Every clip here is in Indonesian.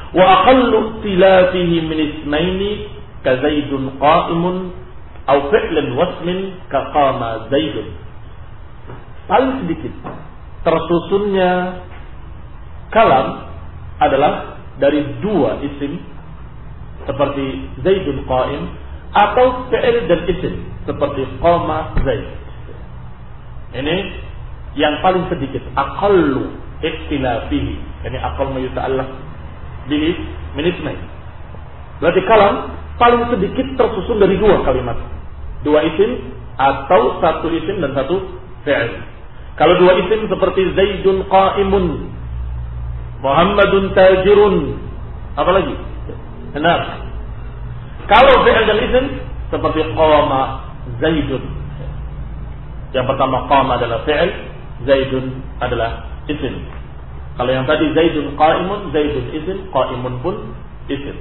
Wa aqallu ikhtilafihi min ismaini ka Zaidun qa'imun aw fi'lin wasmin ka qama Zaidun. Paling sedikit tersusunnya kalam adalah dari dua isim seperti Zaidun qa'im atau fi'il dan isim seperti qama Zaid. Ini yang paling sedikit, aqallu ikhtilafihi, yani aqall ma yuta'allaq bihi min ismain. Berarti kalam paling sedikit tersusun dari dua kalimat, dua isim atau satu isim dan satu fi'il. Kalau dua isim seperti Zaidun qa'imun, Muhammadun tajirun, apa lagi? Benar. Kalau fi'il dan isim seperti qama Zaidun. Yang pertama qama adalah fi'il, Zaidun adalah isim. Kalau yang tadi Zaidun qa'imun, Zaidun isim, qa'imun pun isim.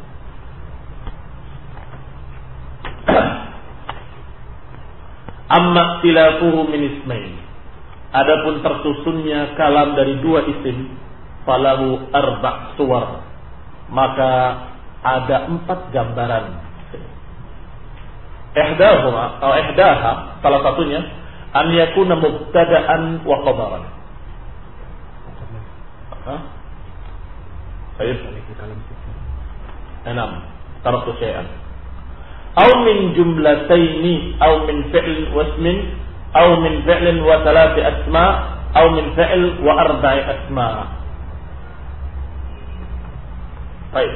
Amma ikhtilafuhu min ismain. Adapun tersusunnya kalam dari dua isim, falahu arba' suwar. Maka ada 4 gambaran. Ihdaha salah satunya an yakuna mubtada'an wa khabaran. Baik. 6. Taraktu syai'an. Aw min jumlataini aw min fi'l wasmin aw min fi'lin wa thalathi asma aw min fi'l wa arba'i asma. Baik.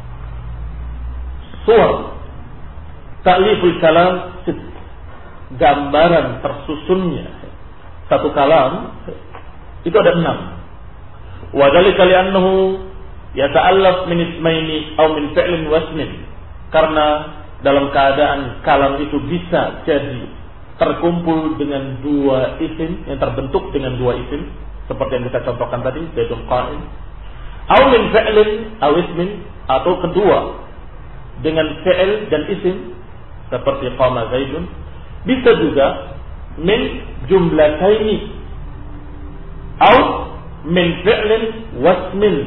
Suwar ta'liful kalam, gambaran tersusunnya satu kalam itu ada 6. Wa dzalika li'annahu yata'allaf min ismaini aw min fi'lin wasmin. Karena dalam keadaan kalam itu bisa jadi terkumpul dengan dua isim, yang terbentuk dengan dua isim seperti yang kita contohkan tadi, Zaidun qa'im, aw min fi'lin aw ismin, atau kedua dengan fi'il dan isim seperti qama Zaidun. Bisa juga min jumlataini aw min fi'lin wasmin,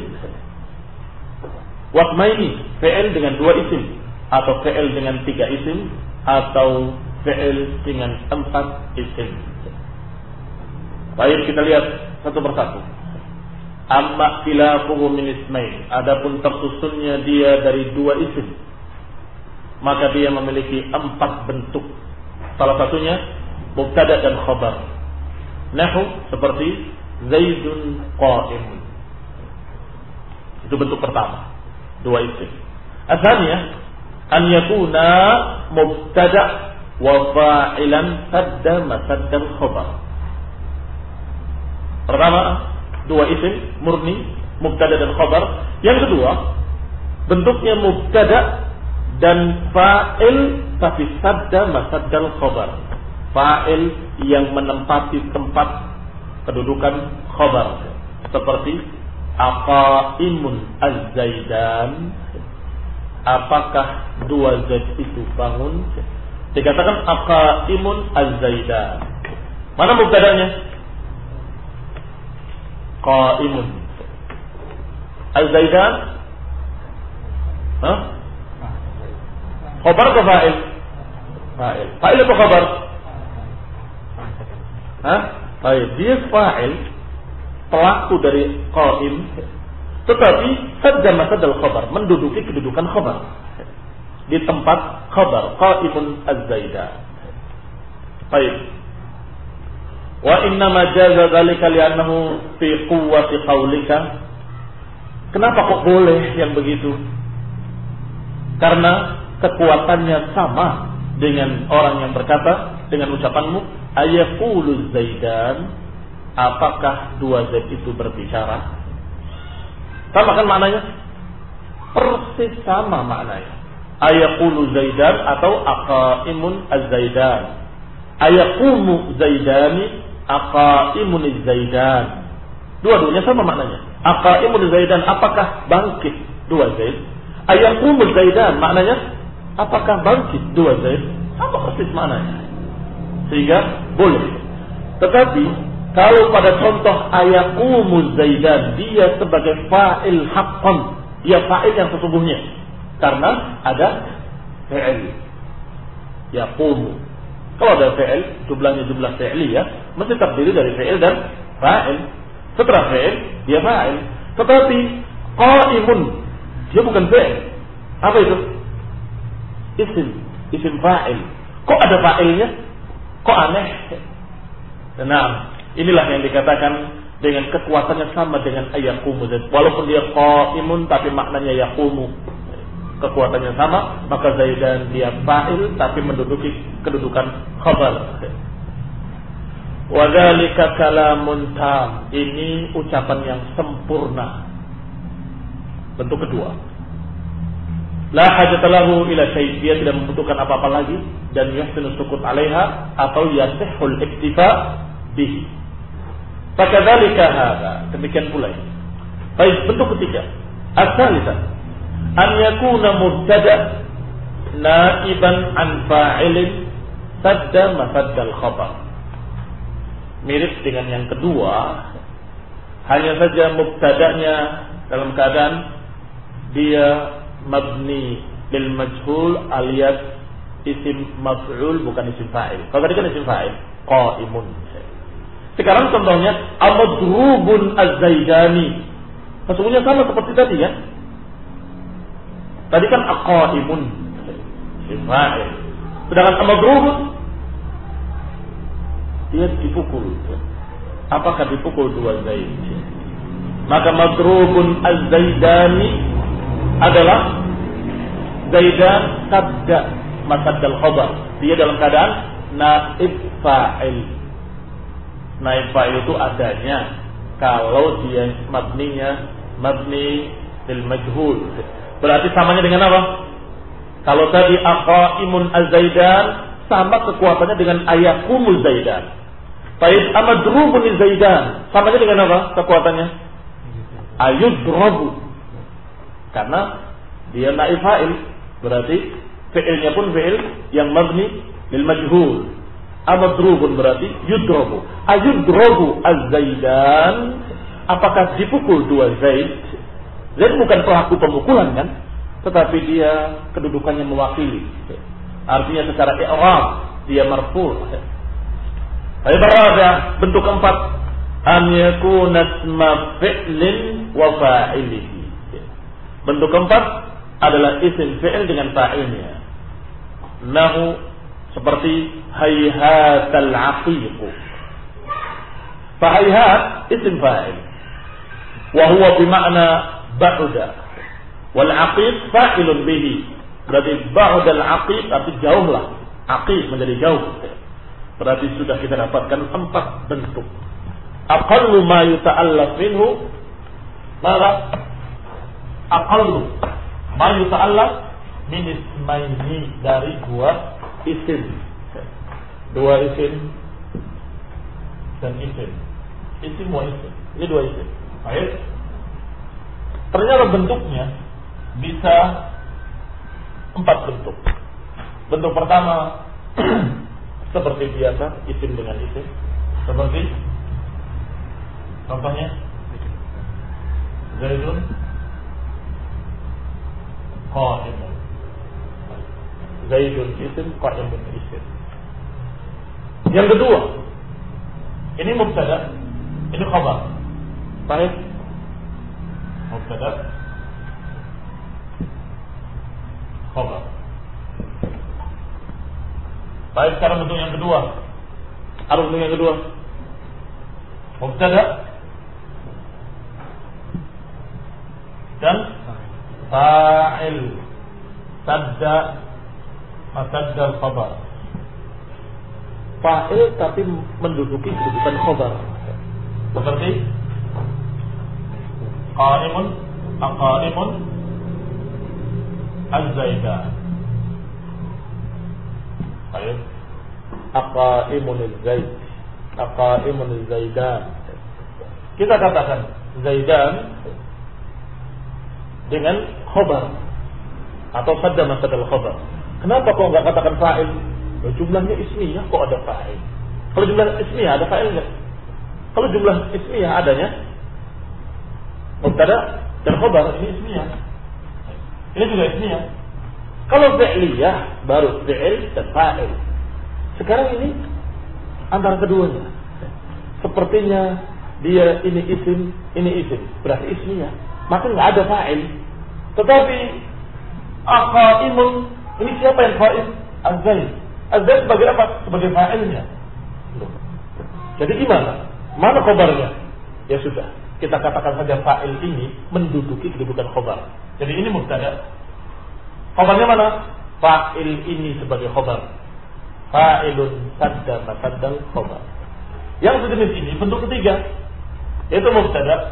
wasmaini, fi'il dengan dua isim, atau fi'il dengan 3 isim, atau fi'il dengan 4 isim. Baik, kita lihat satu persatu. Amma khilafuhu min ismain. Adapun tersusunnya dia dari 2 isim, maka dia memiliki 4 bentuk. Salah satunya mubtada dan khabar. Nahu seperti Zaidun qa'im. Itu bentuk pertama, 2 isim. Asalnya an yakuna mubtada wa fa'ilan sadda masaddan khabar. Pertama, 2 isim murni, mubtada dan khabar. Yang kedua, bentuknya mubtada dan fa'il tapi sadda masaddal khabar. Fa'il yang menempati tempat kedudukan khabar. Seperti aqaimun az-zaidan. Apakah 2 Zaid itu bangun? Dikatakan aqaimun az-zaidan. Mana mubtadanya? Qaimun. Az-zaidan? Khabar atau fa'il? Fa'il. Fa'il atau khabar? Baik, dia fa'il, pelaku dari qaim, tetapi sadda masadal khabar, menduduki kedudukan khabar di tempat khabar, qaimun az-zaidan. Baik. Wa inna ma jaza dzalika li'annahu fi quwwati qaulika. Kenapa kok boleh yang begitu? Karena kekuatannya sama dengan orang yang berkata dengan ucapanmu ayaqulu zaidan, apakah 2 Zaid itu berbicara? Sama kan maknanya? Persis sama maknanya. Ayaqulu zaidan atau aqaimun az-zaidan. Ayaqumu zaidani aqaimun az-zaidan. Dua-duanya sama maknanya. Aqaimun az-zaidan, apakah bangkit 2 Zaid? Ayaqumu zaidan maknanya apakah bangkit 2 Zaid? Apa persis maknanya? Sehingga boleh. Tetapi kalau pada contoh ayaqumu zaidan, dia sebagai fa'il haqqan, dia fa'il yang sesungguhnya karena ada fi'il yaqumu. Kalau ada fi'il, jumlahnya jumlah fi'liyah, mesti terdiri dari fi'il dan fa'il. Setelah fi'il, dia fa'il. Tetapi qa'imun, dia bukan fi'il. Apa itu? Isim fa'il. Kok ada fa'ilnya? Kok aneh? Nah, inilah yang dikatakan dengan kekuatannya sama dengan ayaqumu. Walaupun dia qa'imun tapi maknanya yaqumu. Kekuatannya sama, maka Zaidan dia fa'il tapi menduduki kedudukan khabar. Wa dzalika kalamun tam. Ini ucapan yang sempurna. Bentuk kedua. La hajata lahu ila syai', dia tidak membutuhkan apa-apa lagi dan yuhsinu sukut 'alaiha atau yasihhul iktifa bihi. Fakadzalika hadza, demikian pula. Baik, bentuk ketiga. As-salisah an yakuna mubtada naiban an fa'ilin sadda masaddal khabar. Mirip dengan yang kedua, hanya saja mubtada'nya dalam keadaan dia mabni bil majhul alias isim maf'ul bukan isim fa'il. Kalau tadi kan isim fa'il, qa'imun. Sekarang contohnya amadrubun az-zaidani. Sesungguhnya sama seperti tadi ya. Tadi kan aqaimun isim fa'il. Sedangkan amadrubun dia dipukul. Apakah dipukul dua zaid? Maka madrubun az-zaidani adalah Zaidan sabda masaddal khabar. Dia dalam keadaan naib fa'il. Naib fa'il itu adanya kalau dia mabni bil majhul. Berarti samanya dengan apa? Kalau tadi aqaimun az-zaidan, sama kekuatannya dengan ayakumul zaidan. Baik amadrubun az-zaidan, samanya dengan apa kekuatannya? Ayudrabu. Karena dia naib fa'il, berarti fi'ilnya pun fi'il yang mabni bil majhul. Amadrubun berarti yudrabu. Ayudrabu az-zaidan, apakah dipukul dua zaid? Zaid bukan pelaku pemukulan kan, tetapi dia kedudukannya mewakili. Artinya secara i'rab dia marfu'. Berada bentuk keempat, an yakuna isma fi'lin wa fa'ilihi. Bentuk keempat adalah isim fi'il dengan fa'ilnya. Nahu seperti hayhatal aqiq. Fahayhat isim fa'il. Wa huwa bimakna ba'uda. Wal aqiq fa'ilun bihi. Berarti ba'uda al-aqiq arti jauhlah. Aqiq menjadi jauh. Berarti sudah kita dapatkan 4 bentuk. Aqallu ma yuta'allaf minhu maka aqallu ma yuta'allaf min ismaini, dari 2 isim. 2 isim dan isim. Isim wa isim. Ini 2 isim. Baik. Ternyata bentuknya bisa 4 bentuk. Bentuk pertama seperti biasa, isim dengan isim. Seperti contohnya Zaidun qa'imun. Zaidun isim, qa'imun isim. Yang kedua, ini mubtada, ini khabar. Baik. Mubtada, khabar. Baik, sekarang bentuk yang kedua. Apa bentuk yang kedua? Mubtada dan fa'il. Sadda masaddal khabar. Fa'il tapi menduduki kedudukan khabar. Seperti qa'imun, aqa'imun, az-zaidan. Baik. Aqaimun az-zaid, aqaimun az-zaidan. Kita katakan Zaidan dengan khabar atau sadda masaddal khabar. Kenapa kok enggak katakan fa'il? Jumlahnya ismiyah kok ada fa'il. Kalau jumlah ismiyah ada fa'il enggak? Kalau jumlah ismiyah adanya mubtada dan khabar, ini ismiyah. Ini juga ismiyah. Kalau fi'liyah baru fi'il dan fa'il. Sekarang ini antara keduanya. Sepertinya dia ini isim, berarti ismiyah. Maka nggak ada fa'il. Tetapi aqaimun, ini siapa yang fa'il? Az-Zaid. Az-Zaid sebagai apa? Sebagai fa'ilnya. Jadi gimana? Mana khabarnya? Ya sudah, kita katakan saja fa'il ini menduduki kedudukan khabar. Jadi ini mubtada. Khabarnya mana? Fa'il ini sebagai khabar. Fa'ilun sadda masaddal khabar. Yang sejenis ini bentuk ketiga, yaitu mubtada.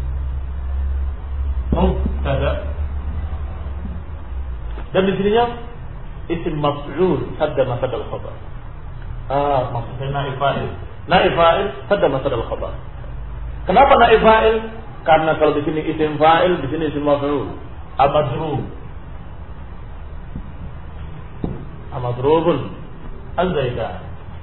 Dan di sininya isim maf'ul sadda masaddal khabar. Maksudnya naib fa'il. Naib fa'il sadda masaddal khabar. Kenapa naib fa'il? Karena kalau di sini isim fa'il, di sini isim maf'ul. Amadrubun Az-Zaidan.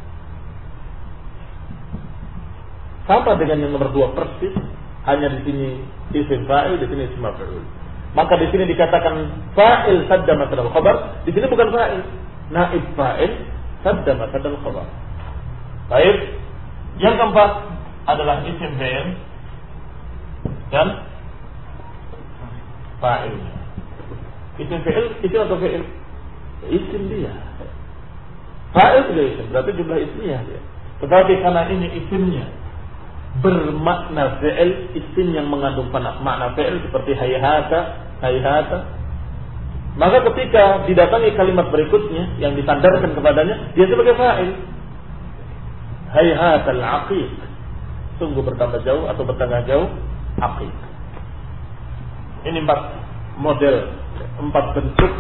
Sama dengan yang nomor 2 persis, hanya di sini isim fa'il, di sini isim maf'ul. Maka di sini dikatakan fa'il sadda masaddal khabar, di sini bukan fa'il, naib fa'il sadda masaddal khabar. Baik. Yang keempat adalah isim fi'il dan fa'il. Isim fi'il, isim atau fi'il? Isim dia. Fa'il juga isim, berarti jumlah ismiyah dia. Tetapi karena ini isimnya bermakna fi'il, isim yang mengandung makna fi'il seperti hayhata, maka ketika didatangi kalimat berikutnya yang disandarkan kepadanya, dia sebagai fa'il. Hayhatal aqiq, sungguh bertambah jauh atau bertambah jauh aqiq. Ini 4 model, 4 bentuk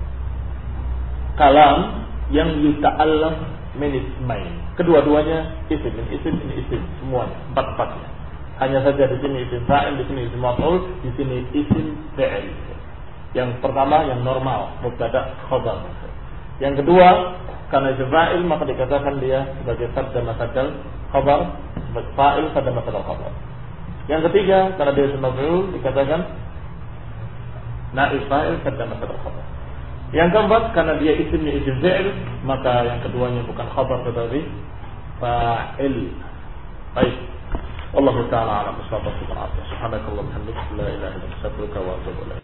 kalam yang yuta'allam min ismain. Kedua-duanya isim, semuanya, 4-4-nya. Hanya saja di sini isim fa'il, di sini isim maf'ul, di sini isim fi'il. Yang pertama yang normal, mubtada khabar. Yang kedua, karena isim fa'il maka dikatakan dia sebagai sadda masaddal khabar, sebagai fa'il sadda masaddal khabar. Yang ketiga, karena dia isim maf'ul dikatakan naib fa'il sadda masaddal khabar. Yang keempat, karena dia isimnya isim fi'il, maka yang keduanya bukan khabar tetapi fa'il. Baik. Wallahu ta'ala a'lam. Subhanakallahumma wa bihamdika, la ilaha illa anta, astaghfiruka wa atubu ilaik.